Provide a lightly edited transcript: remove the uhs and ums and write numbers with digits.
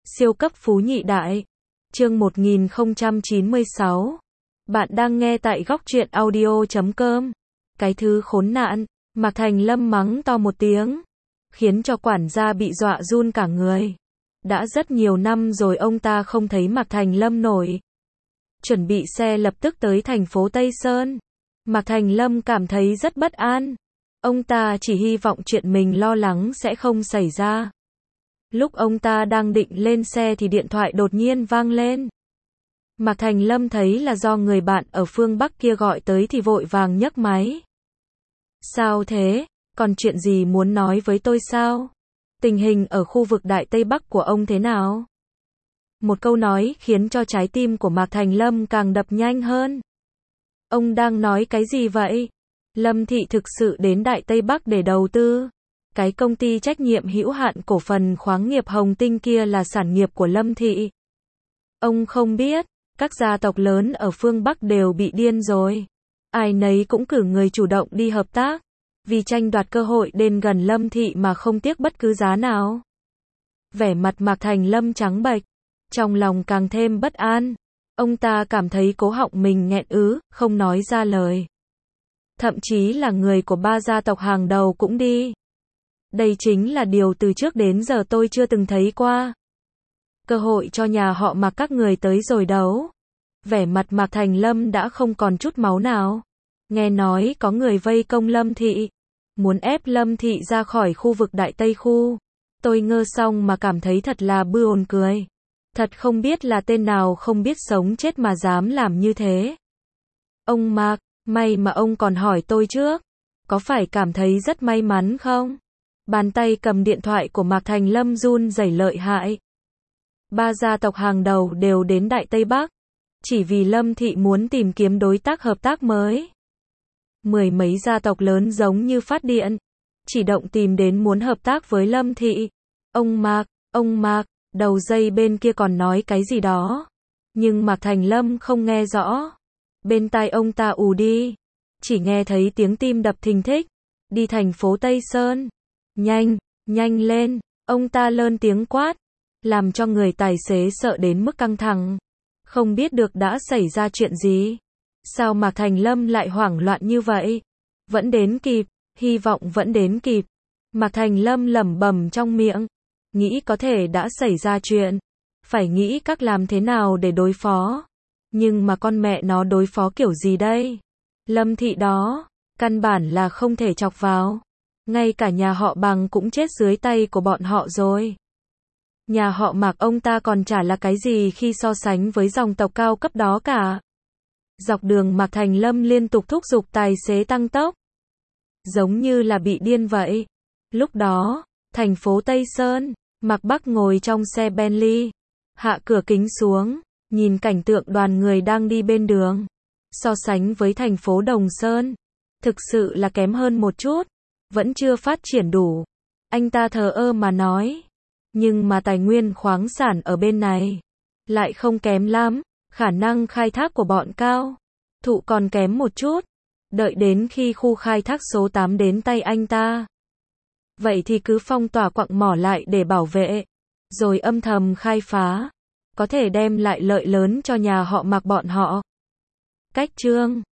Siêu cấp phú nhị đại. Chương 1096. Bạn đang nghe tại góc truyện audio.com. Cái thứ khốn nạn. Mạc Thành Lâm mắng to một tiếng, khiến cho quản gia bị dọa run cả người. Đã rất nhiều năm rồi ông ta không thấy Mạc Thành Lâm nổi. Chuẩn bị xe lập tức tới thành phố Tây Sơn. Mạc Thành Lâm cảm thấy rất bất an. Ông ta chỉ hy vọng chuyện mình lo lắng sẽ không xảy ra. Lúc ông ta đang định lên xe thì điện thoại đột nhiên vang lên. Mạc Thành Lâm thấy là do người bạn ở phương Bắc kia gọi tới thì vội vàng nhấc máy. Sao thế? Còn chuyện gì muốn nói với tôi sao? Tình hình ở khu vực Đại Tây Bắc của ông thế nào? Một câu nói khiến cho trái tim của Mạc Thành Lâm càng đập nhanh hơn. Ông đang nói cái gì vậy? Lâm Thị thực sự đến Đại Tây Bắc để đầu tư. Cái công ty trách nhiệm hữu hạn cổ phần khoáng nghiệp Hồng Tinh kia là sản nghiệp của Lâm Thị. Ông không biết, các gia tộc lớn ở phương Bắc đều bị điên rồi. Ai nấy cũng cử người chủ động đi hợp tác, vì tranh đoạt cơ hội đến gần Lâm Thị mà không tiếc bất cứ giá nào. Vẻ mặt Mạc Thành Lâm trắng bệch, trong lòng càng thêm bất an. Ông ta cảm thấy cổ họng mình nghẹn ứ, không nói ra lời. Thậm chí là người của ba gia tộc hàng đầu cũng đi. Đây chính là điều từ trước đến giờ tôi chưa từng thấy qua. Cơ hội cho nhà họ Mạc các người tới rồi đấu. Vẻ mặt Mạc Thành Lâm đã không còn chút máu nào. Nghe nói có người vây công Lâm Thị, muốn ép Lâm Thị ra khỏi khu vực Đại Tây khu. Tôi ngơ xong mà cảm thấy thật là buồn cười. Thật không biết là tên nào không biết sống chết mà dám làm như thế. Ông Mạc, may mà ông còn hỏi tôi trước. Có phải cảm thấy rất may mắn không? Bàn tay cầm điện thoại của Mạc Thành Lâm run rẩy lợi hại. Ba gia tộc hàng đầu đều đến Đại Tây Bắc, chỉ vì Lâm Thị muốn tìm kiếm đối tác hợp tác mới. Mười mấy gia tộc lớn giống như phát điện, chỉ động tìm đến muốn hợp tác với Lâm Thị. Ông Mạc, đầu dây bên kia còn nói cái gì đó. Nhưng Mạc Thành Lâm không nghe rõ. Bên tai ông ta ù đi, chỉ nghe thấy tiếng tim đập thình thịch. Đi thành phố Tây Sơn. Nhanh lên, ông ta lớn tiếng quát, làm cho người tài xế sợ đến mức căng thẳng. Không biết được đã xảy ra chuyện gì. Sao Mạc Thành Lâm lại hoảng loạn như vậy? Vẫn đến kịp, hy vọng vẫn đến kịp. Mạc Thành Lâm lẩm bẩm trong miệng, nghĩ có thể đã xảy ra chuyện. Phải nghĩ cách làm thế nào để đối phó. Nhưng mà con mẹ nó đối phó kiểu gì đây? Lâm Thị đó, căn bản là không thể chọc vào. Ngay cả nhà họ Bằng cũng chết dưới tay của bọn họ rồi. Nhà họ Mạc ông ta còn chả là cái gì khi so sánh với dòng tộc cao cấp đó cả. Dọc đường Mạc Thành Lâm liên tục thúc giục tài xế tăng tốc. Giống như là bị điên vậy. Lúc đó, thành phố Tây Sơn, Mạc Bắc ngồi trong xe Bentley. Hạ cửa kính xuống, nhìn cảnh tượng đoàn người đang đi bên đường. So sánh với thành phố Đồng Sơn, thực sự là kém hơn một chút. Vẫn chưa phát triển đủ. Anh ta thờ ơ mà nói. Nhưng mà tài nguyên khoáng sản ở bên này lại không kém lắm. Khả năng khai thác của bọn cao thụ còn kém một chút. Đợi đến khi khu khai thác số 8 đến tay anh ta, vậy thì cứ phong tỏa quặng mỏ lại để bảo vệ, rồi âm thầm khai phá, có thể đem lại lợi lớn cho nhà họ Mạc bọn họ. Cách chương